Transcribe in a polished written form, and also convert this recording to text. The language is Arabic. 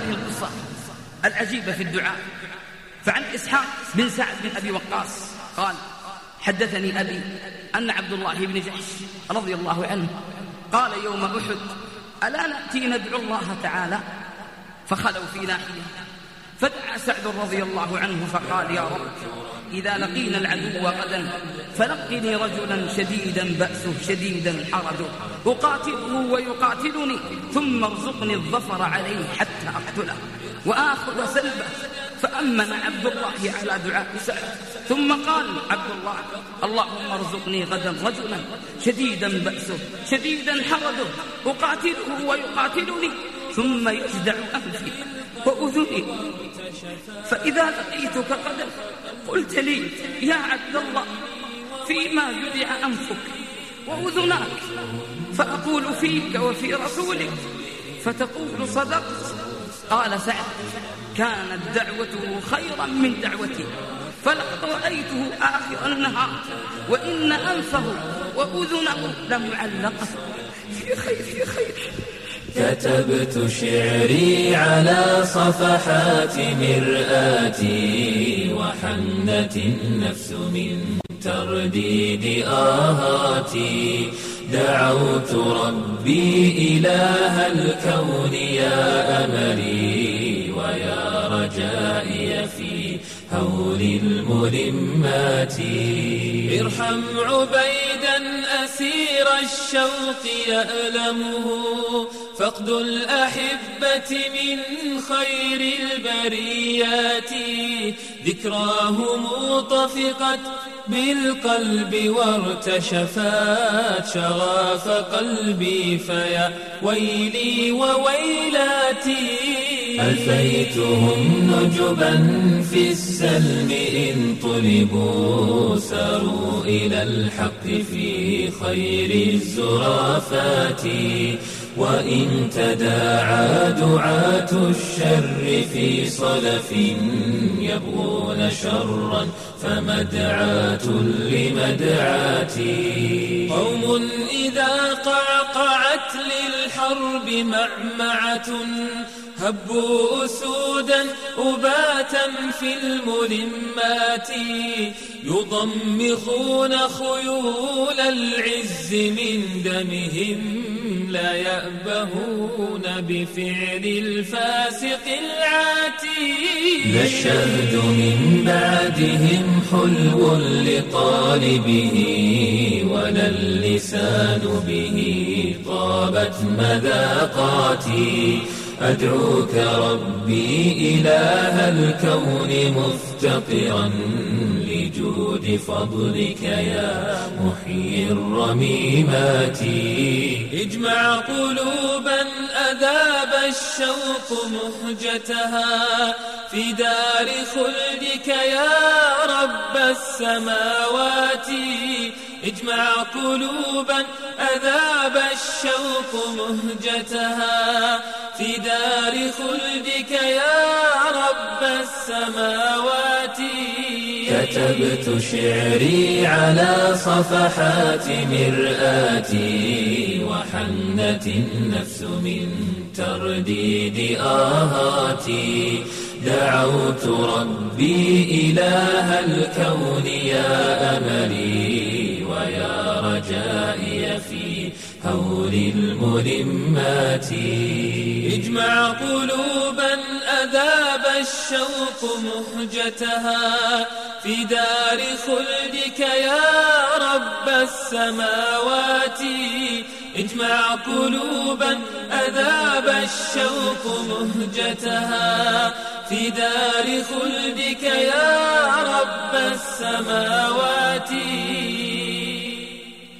هذه القصة العجيبة في الدعاء. فعن إسحاق بن سعد بن أبي وقاص قال: حدثني أبي أن عبد الله بن جحش رضي الله عنه قال يوم أحد: ألا نأتي ندعو الله تعالى؟ فخلوا في ناحية، فدعا سعد رضي الله عنه فقال: يا رب، إذا لقينا العدو غدا فلقني رجلا شديدا بأسه شديدا حرجه أقاتله ويقاتلني، ثم ارزقني الظفر عليه حتى أقتله وآخذ سلبه. فأمن عبد الله على دعاء سعد، ثم قال عبد الله: اللهم ارزقني غدا رجلا شديدا بأسه شديدا حرجه أقاتله ويقاتلني، ثم يجدع أنفي وأذني، فإذا لقيتك غدا قلت لي: يا عبد الله، فيما جدع أنفك وأذناك؟ فأقول فيك وفي رسولك فتقول صدقت. قال سعد: كانت دعوته خيرا من دعوتي، فلقد رأيته آخر النهار وإن أنفه وأذنه لمعلقة في خير. كتبت شعري على صفحات مرآتي، وحنت النفس من ترديد آهاتي. دعوت ربي إله الكون يا أملي ويا رجائي في هول الملمات. ارحم عبيدا أسير الشوق يألمه، فقد الأحبة من خير البريات. ذكراهم طفقت بالقلب وارتشفت شغاف قلبي، فيا ويلي وويلاتي. ألفيتهم نجبا في السلم إن طلبوا، ساروا إلى الحق في خير الزرافات. وإن تداعى دعاة الشر في صلف يبغون شرا، فمدعاة لمدعاتي. قوم إذا قعقعت للحرب معمعة، هبوا أسودا أباتا في الملمات. يضمخون خيول العز من دمهم، لا يأبهون بفعل الفاسق العاتي. لا الشهد من بعدهم حلو لطالبه، ولا اللسان به طابت مذاقاتي. أدعوك ربي إله الكون مفتقرا لجود فضلك يا محيي الرميمات. اجمع قلوبا أذاب الشوق مهجتها، في دار خلدك يا رب السماوات. اجمع قلوبا أذاب الشوق مهجتها، في دار خلدك يا رب السماوات. كتبت شعري على صفحات مرآتي، وحنت النفس من ترديد آهاتي. دعوت ربي إله الكون يا أملي ويا رجائي في هول الملمات. اجمع قلوبا أذاب الشوق مهجتها، في دار خلدك يا رب السماوات. اجمع قلوبا أذاب الشوق مهجتها، في دار خلدك يا رب السماوات.